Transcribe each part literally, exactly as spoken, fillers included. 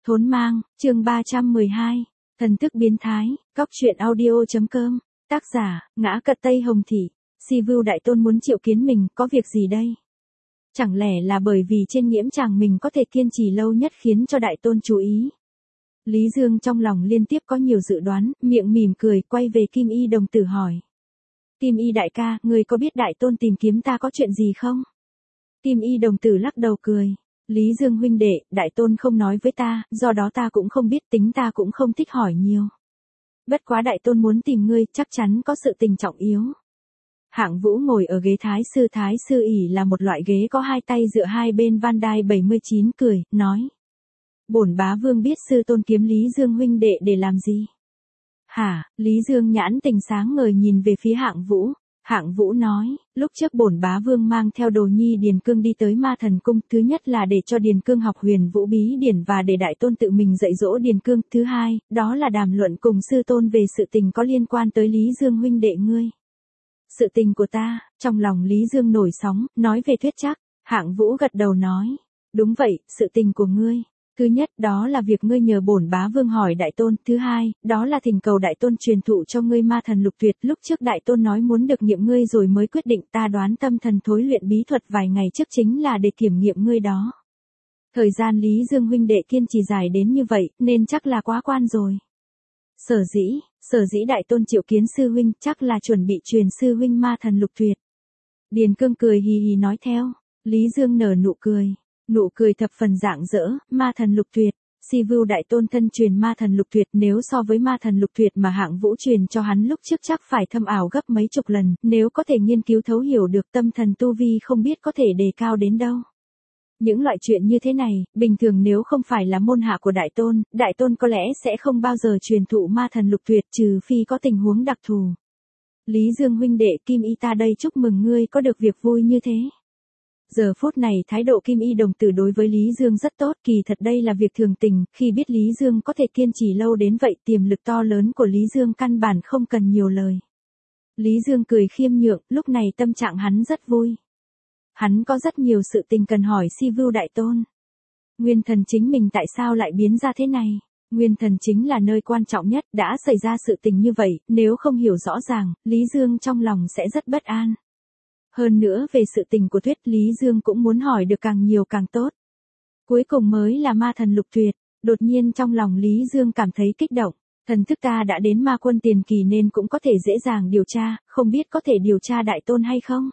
Thốn mang, chương ba trăm mười hai, thần thức biến thái, cóc truyện audio chấm com, tác giả, ngã cật Tây Hồng Thị, Si Vưu Đại Tôn muốn triệu kiến mình, có việc gì đây? Chẳng lẽ là bởi vì trên nghiễm tràng mình có thể kiên trì lâu nhất khiến cho Đại Tôn chú ý? Lý Dương trong lòng liên tiếp có nhiều dự đoán, miệng mỉm cười, quay về Kim Y đồng tử hỏi. Kim Y đại ca, người có biết Đại Tôn tìm kiếm ta có chuyện gì không? Kim Y đồng tử lắc đầu cười. Lý Dương huynh đệ, Đại Tôn không nói với ta, do đó ta cũng không biết, tính ta cũng không thích hỏi nhiều. Bất quá Đại Tôn muốn tìm ngươi, chắc chắn có sự tình trọng yếu. Hạng Vũ ngồi ở ghế Thái sư Thái sư ỷ là một loại ghế có hai tay dựa hai bên van đai bảy mươi chín, cười, nói. Bổn bá vương biết sư tôn kiếm Lý Dương huynh đệ để làm gì? Hả? Lý Dương nhãn tình sáng ngời nhìn về phía Hạng Vũ. Hạng Vũ nói, lúc trước bổn bá vương mang theo Đồ Nhi Điền Cương đi tới Ma Thần Cung, thứ nhất là để cho Điền Cương học huyền vũ bí điển và để Đại Tôn tự mình dạy dỗ Điền Cương, thứ hai, đó là đàm luận cùng sư tôn về sự tình có liên quan tới Lý Dương huynh đệ ngươi. Sự tình của ta, trong lòng Lý Dương nổi sóng, nói về thuyết chắc, Hạng Vũ gật đầu nói, đúng vậy, sự tình của ngươi. Thứ nhất, đó là việc ngươi nhờ bổn bá vương hỏi Đại Tôn, thứ hai, đó là thỉnh cầu Đại Tôn truyền thụ cho ngươi ma thần lục tuyệt, lúc trước Đại Tôn nói muốn được nghiệm ngươi rồi mới quyết định, ta đoán tâm thần thối luyện bí thuật vài ngày trước chính là để kiểm nghiệm ngươi đó. Thời gian Lý Dương huynh đệ kiên trì dài đến như vậy, nên chắc là quá quan rồi. Sở dĩ, sở dĩ Đại Tôn triệu kiến sư huynh, chắc là chuẩn bị truyền sư huynh ma thần lục tuyệt. Điền Cương cười hì hì nói theo, Lý Dương nở nụ cười. Nụ cười thập phần rạng rỡ, ma thần lục tuyệt, Si Vưu Đại Tôn thân truyền ma thần lục tuyệt, nếu so với ma thần lục tuyệt mà Hạng Vũ truyền cho hắn lúc trước chắc phải thâm ảo gấp mấy chục lần, nếu có thể nghiên cứu thấu hiểu được tâm thần tu vi không biết có thể đề cao đến đâu. Những loại chuyện như thế này, bình thường nếu không phải là môn hạ của Đại Tôn, Đại Tôn có lẽ sẽ không bao giờ truyền thụ ma thần lục tuyệt trừ phi có tình huống đặc thù. Lý Dương huynh đệ, Kim Y ta đây chúc mừng ngươi có được việc vui như thế. Giờ phút này thái độ Kim Y đồng tử đối với Lý Dương rất tốt, kỳ thật đây là việc thường tình, khi biết Lý Dương có thể kiên trì lâu đến vậy, tiềm lực to lớn của Lý Dương căn bản không cần nhiều lời. Lý Dương cười khiêm nhượng, lúc này tâm trạng hắn rất vui. Hắn có rất nhiều sự tình cần hỏi Si Vưu Đại Tôn. Nguyên thần chính mình tại sao lại biến ra thế này? Nguyên thần chính là nơi quan trọng nhất, đã xảy ra sự tình như vậy, nếu không hiểu rõ ràng, Lý Dương trong lòng sẽ rất bất an. Hơn nữa về sự tình của Thuyết, Lý Dương cũng muốn hỏi được càng nhiều càng tốt. Cuối cùng mới là ma thần lục tuyệt, đột nhiên trong lòng Lý Dương cảm thấy kích động, thần thức ta đã đến ma quân tiền kỳ nên cũng có thể dễ dàng điều tra, không biết có thể điều tra Đại Tôn hay không?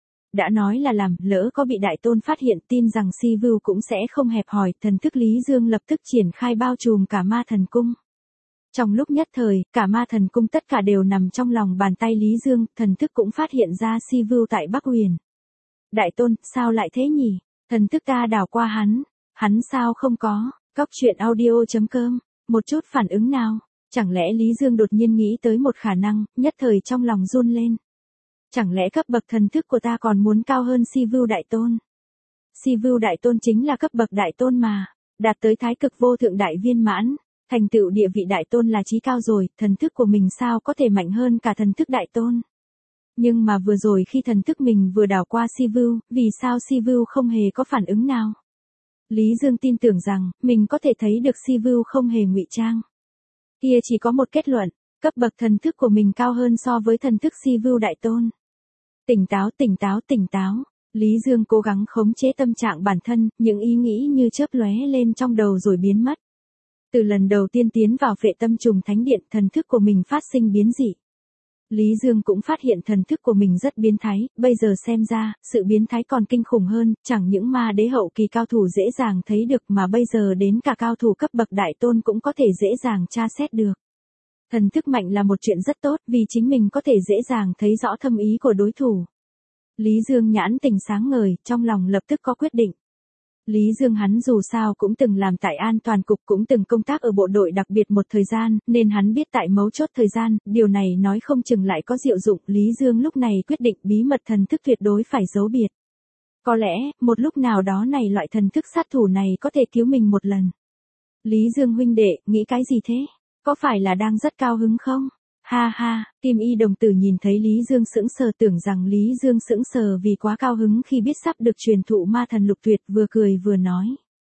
Đã nói là làm, lỡ có bị Đại Tôn phát hiện, tin rằng Si Vưu cũng sẽ không hẹp hòi, thần thức Lý Dương lập tức triển khai bao trùm cả ma thần cung. Trong lúc nhất thời, cả ma thần cung tất cả đều nằm trong lòng bàn tay Lý Dương, thần thức cũng phát hiện ra Si Vưu tại Bắc Huyền. Đại Tôn, sao lại thế nhỉ? Thần thức ta đảo qua hắn, hắn sao không có, cóc truyện audio chấm com, một chút phản ứng nào? Chẳng lẽ Lý Dương đột nhiên nghĩ tới một khả năng, nhất thời trong lòng run lên. Chẳng lẽ cấp bậc thần thức của ta còn muốn cao hơn Si Vưu Đại Tôn? Si Vưu Đại Tôn chính là cấp bậc Đại Tôn mà, đạt tới thái cực vô thượng đại viên mãn. Thành tựu địa vị Đại Tôn là chí cao rồi, thần thức của mình sao có thể mạnh hơn cả thần thức Đại Tôn. Nhưng mà vừa rồi khi thần thức mình vừa đảo qua Si Vưu, vì sao Si Vưu không hề có phản ứng nào? Lý Dương tin tưởng rằng, mình có thể thấy được Si Vưu không hề ngụy trang. Kia chỉ có một kết luận, cấp bậc thần thức của mình cao hơn so với thần thức Si Vưu Đại Tôn. Tỉnh táo, tỉnh táo, tỉnh táo. Lý Dương cố gắng khống chế tâm trạng bản thân, những ý nghĩ như chớp lóe lên trong đầu rồi biến mất. Từ lần đầu tiên tiến vào Phệ Tâm Trùng Thánh Điện, thần thức của mình phát sinh biến dị. Lý Dương cũng phát hiện thần thức của mình rất biến thái, bây giờ xem ra, sự biến thái còn kinh khủng hơn, chẳng những ma đế hậu kỳ cao thủ dễ dàng thấy được mà bây giờ đến cả cao thủ cấp bậc Đại Tôn cũng có thể dễ dàng tra xét được. Thần thức mạnh là một chuyện rất tốt vì chính mình có thể dễ dàng thấy rõ thâm ý của đối thủ. Lý Dương nhãn tình sáng ngời, trong lòng lập tức có quyết định. Lý Dương hắn dù sao cũng từng làm tại an toàn cục, cũng từng công tác ở bộ đội đặc biệt một thời gian, nên hắn biết tại mấu chốt thời gian, điều này nói không chừng lại có diệu dụng. Lý Dương lúc này quyết định bí mật thần thức tuyệt đối phải giấu biệt. Có lẽ, một lúc nào đó này loại thần thức sát thủ này có thể cứu mình một lần. Lý Dương huynh đệ, nghĩ cái gì thế? Có phải là đang rất cao hứng không? Ha ha, Kim Y đồng tử nhìn thấy Lý Dương sững sờ, tưởng rằng Lý Dương sững sờ vì quá cao hứng khi biết sắp được truyền thụ ma thần lục tuyệt, vừa cười vừa nói.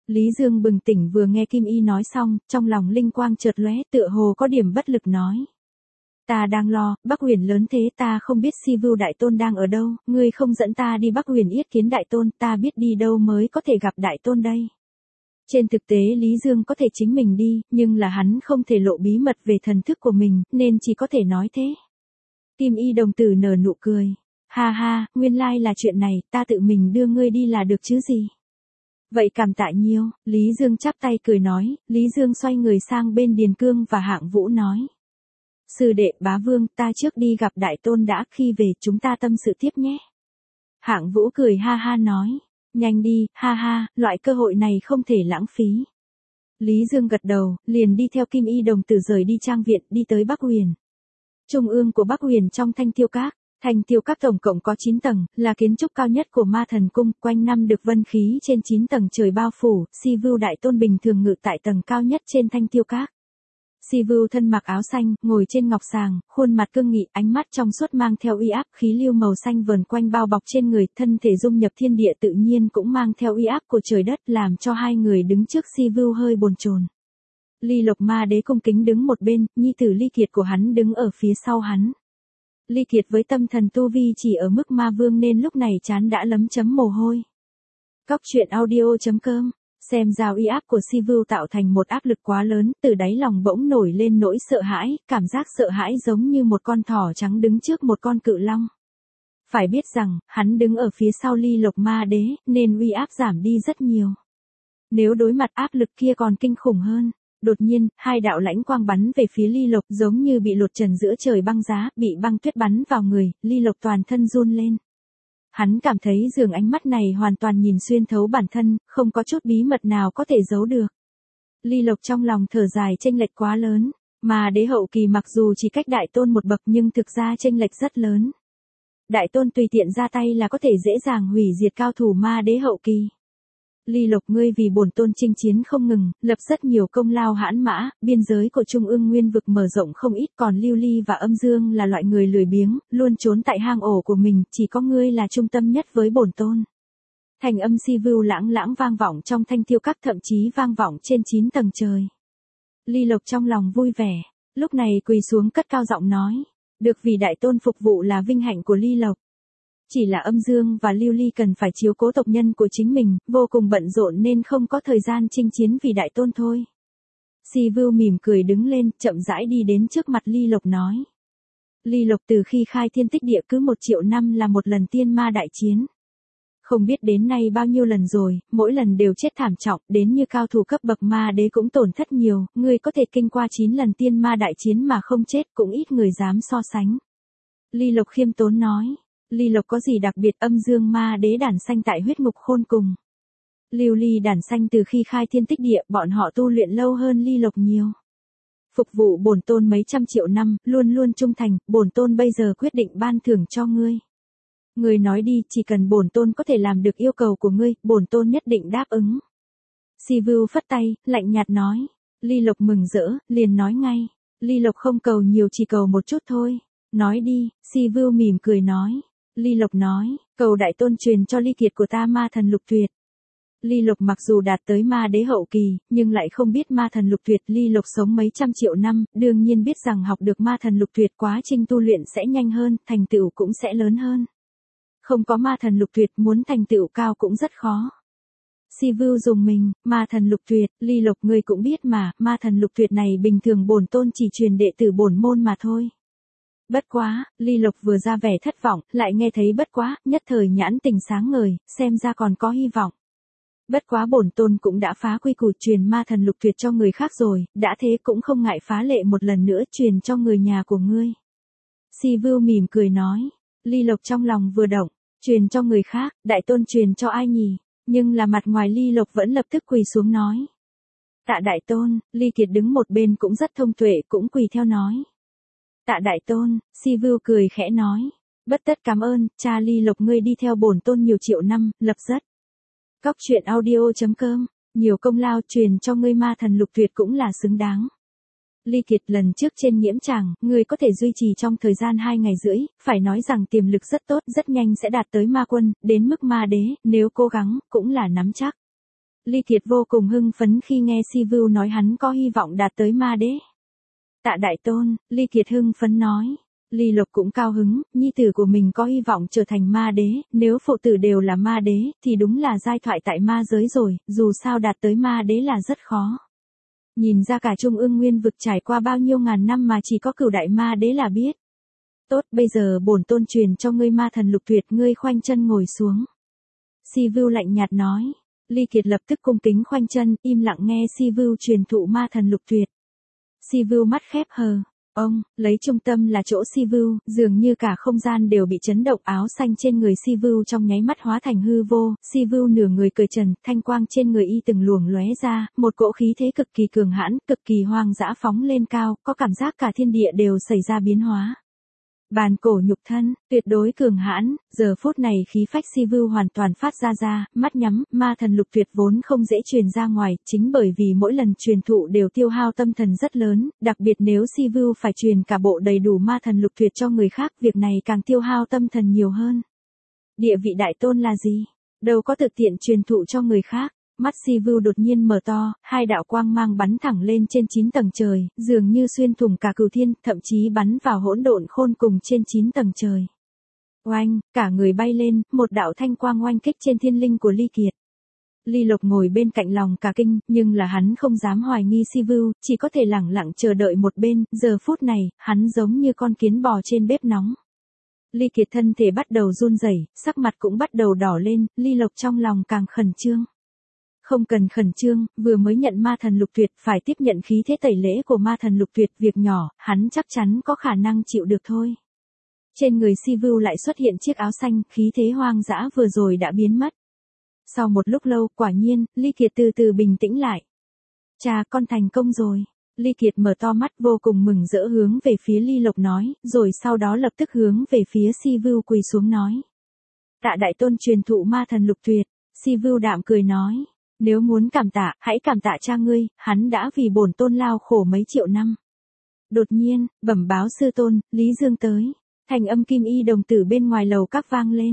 Lý Dương bừng tỉnh vừa nghe Kim Y nói xong, trong lòng linh quang chợt lóe, tựa hồ có điểm bất lực nói. Ta đang lo, Bắc Huyền lớn thế ta không biết Si Vưu Đại Tôn đang ở đâu, ngươi không dẫn ta đi Bắc Huyền yết kiến Đại Tôn, ta biết đi đâu mới có thể gặp Đại Tôn đây. Trên thực tế Lý Dương có thể chính mình đi, nhưng là hắn không thể lộ bí mật về thần thức của mình, nên chỉ có thể nói thế. Kim Y đồng tử nở nụ cười. Ha ha, nguyên lai là chuyện này, ta tự mình đưa ngươi đi là được chứ gì. Vậy cảm tạ nhiều, Lý Dương chắp tay cười nói, Lý Dương xoay người sang bên Điền Cương và Hạng Vũ nói. Sư đệ bá vương, ta trước đi gặp Đại Tôn đã, khi về chúng ta tâm sự tiếp nhé. Hạng Vũ cười ha ha nói, nhanh đi, ha ha, loại cơ hội này không thể lãng phí. Lý Dương gật đầu, liền đi theo Kim Y đồng tử rời đi trang viện, đi tới Bắc Huyền. Trung ương của Bắc Huyền trong Thanh Tiêu Các. Thanh Tiêu Các tổng cộng có chín tầng, là kiến trúc cao nhất của Ma Thần Cung, quanh năm được vân khí trên chín tầng trời bao phủ, Si Vưu Đại Tôn bình thường ngự tại tầng cao nhất trên Thanh Tiêu Các. Si Vưu thân mặc áo xanh, ngồi trên ngọc sàng, khuôn mặt cương nghị, ánh mắt trong suốt mang theo uy áp, khí lưu màu xanh vờn quanh bao bọc trên người, thân thể dung nhập thiên địa tự nhiên cũng mang theo uy áp của trời đất, làm cho hai người đứng trước Si Vưu hơi bồn chồn. Ly Lộc Ma Đế cung kính đứng một bên, nhi tử Ly Kiệt của hắn đứng ở phía sau hắn. Ly Kiệt với tâm thần tu vi chỉ ở mức ma vương nên lúc này trán đã lấm chấm mồ hôi. Cóc truyện audio chấm com. Xem ra uy áp của Si Vưu tạo thành một áp lực quá lớn, từ đáy lòng bỗng nổi lên nỗi sợ hãi, cảm giác sợ hãi giống như một con thỏ trắng đứng trước một con cự long. Phải biết rằng, hắn đứng ở phía sau Ly Lộc Ma Đế, nên uy áp giảm đi rất nhiều. Nếu đối mặt áp lực kia còn kinh khủng hơn. Đột nhiên, hai đạo lãnh quang bắn về phía Ly Lộc giống như bị lột trần giữa trời băng giá, bị băng tuyết bắn vào người, Ly Lộc toàn thân run lên. Hắn cảm thấy dường ánh mắt này hoàn toàn nhìn xuyên thấu bản thân, không có chút bí mật nào có thể giấu được. Ly Lộc trong lòng thở dài chênh lệch quá lớn, mà đế hậu kỳ mặc dù chỉ cách Đại Tôn một bậc nhưng thực ra chênh lệch rất lớn. Đại Tôn tùy tiện ra tay là có thể dễ dàng hủy diệt cao thủ ma đế hậu kỳ. Ly Lộc ngươi vì bổn tôn chinh chiến không ngừng, lập rất nhiều công lao hãn mã, biên giới của Trung ương nguyên vực mở rộng không ít, còn Lưu Ly và Âm Dương là loại người lười biếng, luôn trốn tại hang ổ của mình, chỉ có ngươi là trung tâm nhất với bổn tôn. Thành âm Si Vưu lãng lãng vang vọng trong Thanh Tiêu Các, thậm chí vang vọng trên chín tầng trời. Ly Lộc trong lòng vui vẻ, lúc này quỳ xuống cất cao giọng nói, được vì Đại Tôn phục vụ là vinh hạnh của Ly Lộc. Chỉ là Âm Dương và Lưu Ly cần phải chiếu cố tộc nhân của chính mình, vô cùng bận rộn nên không có thời gian chinh chiến vì Đại Tôn thôi. Si Vưu mỉm cười đứng lên, chậm rãi đi đến trước mặt Ly Lộc nói. Ly Lộc từ khi khai thiên tích địa cứ một triệu năm là một lần tiên ma đại chiến. Không biết đến nay bao nhiêu lần rồi, mỗi lần đều chết thảm trọng, đến như cao thủ cấp bậc ma đế cũng tổn thất nhiều, ngươi có thể kinh qua chín lần tiên ma đại chiến mà không chết cũng ít người dám so sánh. Ly Lộc khiêm tốn nói. Ly Lộc có gì đặc biệt, Âm Dương ma đế đản sanh tại huyết ngục khôn cùng. Lưu Ly đản sanh từ khi khai thiên tích địa, bọn họ tu luyện lâu hơn Ly Lộc nhiều. Phục vụ bổn tôn mấy trăm triệu năm, luôn luôn trung thành, bổn tôn bây giờ quyết định ban thưởng cho ngươi. Ngươi nói đi, chỉ cần bổn tôn có thể làm được yêu cầu của ngươi, bổn tôn nhất định đáp ứng. Si Vưu phất tay, lạnh nhạt nói. Ly Lộc mừng rỡ, liền nói ngay. Ly Lộc không cầu nhiều, chỉ cầu một chút thôi. Nói đi, Si Vưu mỉm cười nói. Ly Lộc nói, cầu Đại Tôn truyền cho Ly Kiệt của ta ma thần lục tuyệt. Ly Lộc mặc dù đạt tới ma đế hậu kỳ, nhưng lại không biết ma thần lục tuyệt. Ly Lộc sống mấy trăm triệu năm, đương nhiên biết rằng học được ma thần lục tuyệt quá trình tu luyện sẽ nhanh hơn, thành tựu cũng sẽ lớn hơn. Không có ma thần lục tuyệt muốn thành tựu cao cũng rất khó. Si Vưu dùng mình, ma thần lục tuyệt, Ly Lộc ngươi cũng biết mà, ma thần lục tuyệt này bình thường bổn tôn chỉ truyền đệ tử bổn môn mà thôi. Bất quá, Ly Lộc vừa ra vẻ thất vọng, lại nghe thấy bất quá, nhất thời nhãn tình sáng ngời, xem ra còn có hy vọng. Bất quá bổn tôn cũng đã phá quy củ truyền ma thần lục tuyệt cho người khác rồi, đã thế cũng không ngại phá lệ một lần nữa truyền cho người nhà của ngươi. Si Vưu mỉm cười nói, Ly Lộc trong lòng vừa động, truyền cho người khác, Đại Tôn truyền cho ai nhỉ? Nhưng là mặt ngoài Ly Lộc vẫn lập tức quỳ xuống nói. Tạ Đại Tôn, Ly Kiệt đứng một bên cũng rất thông tuệ, cũng quỳ theo nói. Tạ Đại Tôn, Si Vưu cười khẽ nói. Bất tất cảm ơn, cha Ly Lộc ngươi đi theo bổn tôn nhiều triệu năm, lập rất. Cóc truyện audio chấm com, nhiều công lao truyền cho ngươi ma thần lục tuyệt cũng là xứng đáng. Ly Kiệt lần trước trên nhiễm tràng, ngươi có thể duy trì trong thời gian hai ngày rưỡi, phải nói rằng tiềm lực rất tốt, rất nhanh sẽ đạt tới ma quân, đến mức ma đế, nếu cố gắng, cũng là nắm chắc. Ly Kiệt vô cùng hưng phấn khi nghe Si Vưu nói hắn có hy vọng đạt tới ma đế. Tạ đại tôn, Ly Kiệt hưng phấn nói. Ly Lộc cũng cao hứng, nhi tử của mình có hy vọng trở thành ma đế, nếu phụ tử đều là ma đế, thì đúng là giai thoại tại ma giới rồi, dù sao đạt tới ma đế là rất khó. Nhìn ra cả Trung Ương Nguyên vực trải qua bao nhiêu ngàn năm mà chỉ có cửu đại ma đế là biết. Tốt, bây giờ bổn tôn truyền cho ngươi ma thần lục tuyệt, ngươi khoanh chân ngồi xuống. Si Vưu lạnh nhạt nói. Ly Kiệt lập tức cung kính khoanh chân, im lặng nghe Si Vưu truyền thụ ma thần lục tuyệt. Si Vưu mắt khép hờ. Ông, lấy trung tâm là chỗ Si Vưu, dường như cả không gian đều bị chấn động, áo xanh trên người Si Vưu trong nháy mắt hóa thành hư vô, Si Vưu nửa người cởi trần, thanh quang trên người y từng luồng lóe ra, một cỗ khí thế cực kỳ cường hãn, cực kỳ hoang dã phóng lên cao, có cảm giác cả thiên địa đều xảy ra biến hóa. Bàn cổ nhục thân, tuyệt đối cường hãn, giờ phút này khí phách Si Vưu hoàn toàn phát ra ra, mắt nhắm, ma thần lục tuyệt vốn không dễ truyền ra ngoài, chính bởi vì mỗi lần truyền thụ đều tiêu hao tâm thần rất lớn, đặc biệt nếu Si Vưu phải truyền cả bộ đầy đủ ma thần lục tuyệt cho người khác, việc này càng tiêu hao tâm thần nhiều hơn. Địa vị đại tôn là gì? Đâu có thực tiện truyền thụ cho người khác. Mắt Si Vưu đột nhiên mở to, hai đạo quang mang bắn thẳng lên trên chín tầng trời, dường như xuyên thủng cả cửu thiên, thậm chí bắn vào hỗn độn khôn cùng trên chín tầng trời. Oanh, cả người bay lên, một đạo thanh quang oanh kích trên thiên linh của Ly Kiệt. Ly Lộc ngồi bên cạnh lòng cả kinh, nhưng là hắn không dám hoài nghi Si Vưu, chỉ có thể lẳng lặng chờ đợi một bên, giờ phút này, hắn giống như con kiến bò trên bếp nóng. Ly Kiệt thân thể bắt đầu run rẩy, sắc mặt cũng bắt đầu đỏ lên, Ly Lộc trong lòng càng khẩn trương. Không cần khẩn trương, vừa mới nhận ma thần lục tuyệt, phải tiếp nhận khí thế tẩy lễ của ma thần lục tuyệt, việc nhỏ, hắn chắc chắn có khả năng chịu được thôi. Trên người Si Vưu lại xuất hiện chiếc áo xanh, khí thế hoang dã vừa rồi đã biến mất. Sau một lúc lâu, quả nhiên, Ly Kiệt từ từ bình tĩnh lại. Cha, con thành công rồi. Ly Kiệt mở to mắt vô cùng mừng rỡ hướng về phía Ly Lộc nói, rồi sau đó lập tức hướng về phía Si Vưu quỳ xuống nói. Tạ đại tôn truyền thụ ma thần lục tuyệt. Si Vưu đạm cười nói. Nếu muốn cảm tạ, hãy cảm tạ cha ngươi, hắn đã vì bổn tôn lao khổ mấy triệu năm. Đột nhiên, bẩm báo sư tôn, Lý Dương tới. Thành âm kim y đồng tử bên ngoài lầu các vang lên.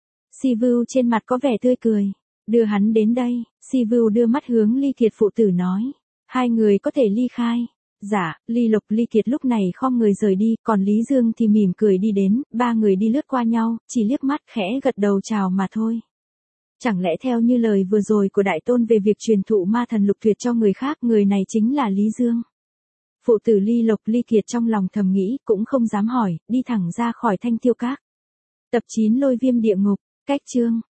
Si Vưu trên mặt có vẻ tươi cười. Đưa hắn đến đây, Si Vưu đưa mắt hướng Ly Kiệt phụ tử nói. Hai người có thể ly khai. Dạ, Ly Lộc Ly Kiệt lúc này khom người rời đi, còn Lý Dương thì mỉm cười đi đến, ba người đi lướt qua nhau, chỉ liếc mắt khẽ gật đầu chào mà thôi. Chẳng lẽ theo như lời vừa rồi của đại tôn về việc truyền thụ ma thần lục tuyệt cho người khác, người này chính là Lý Dương. Phụ tử Ly Lộc Ly Kiệt trong lòng thầm nghĩ, cũng không dám hỏi, đi thẳng ra khỏi Thanh Tiêu Các. Tập chín Lôi Viêm Địa Ngục, cách chương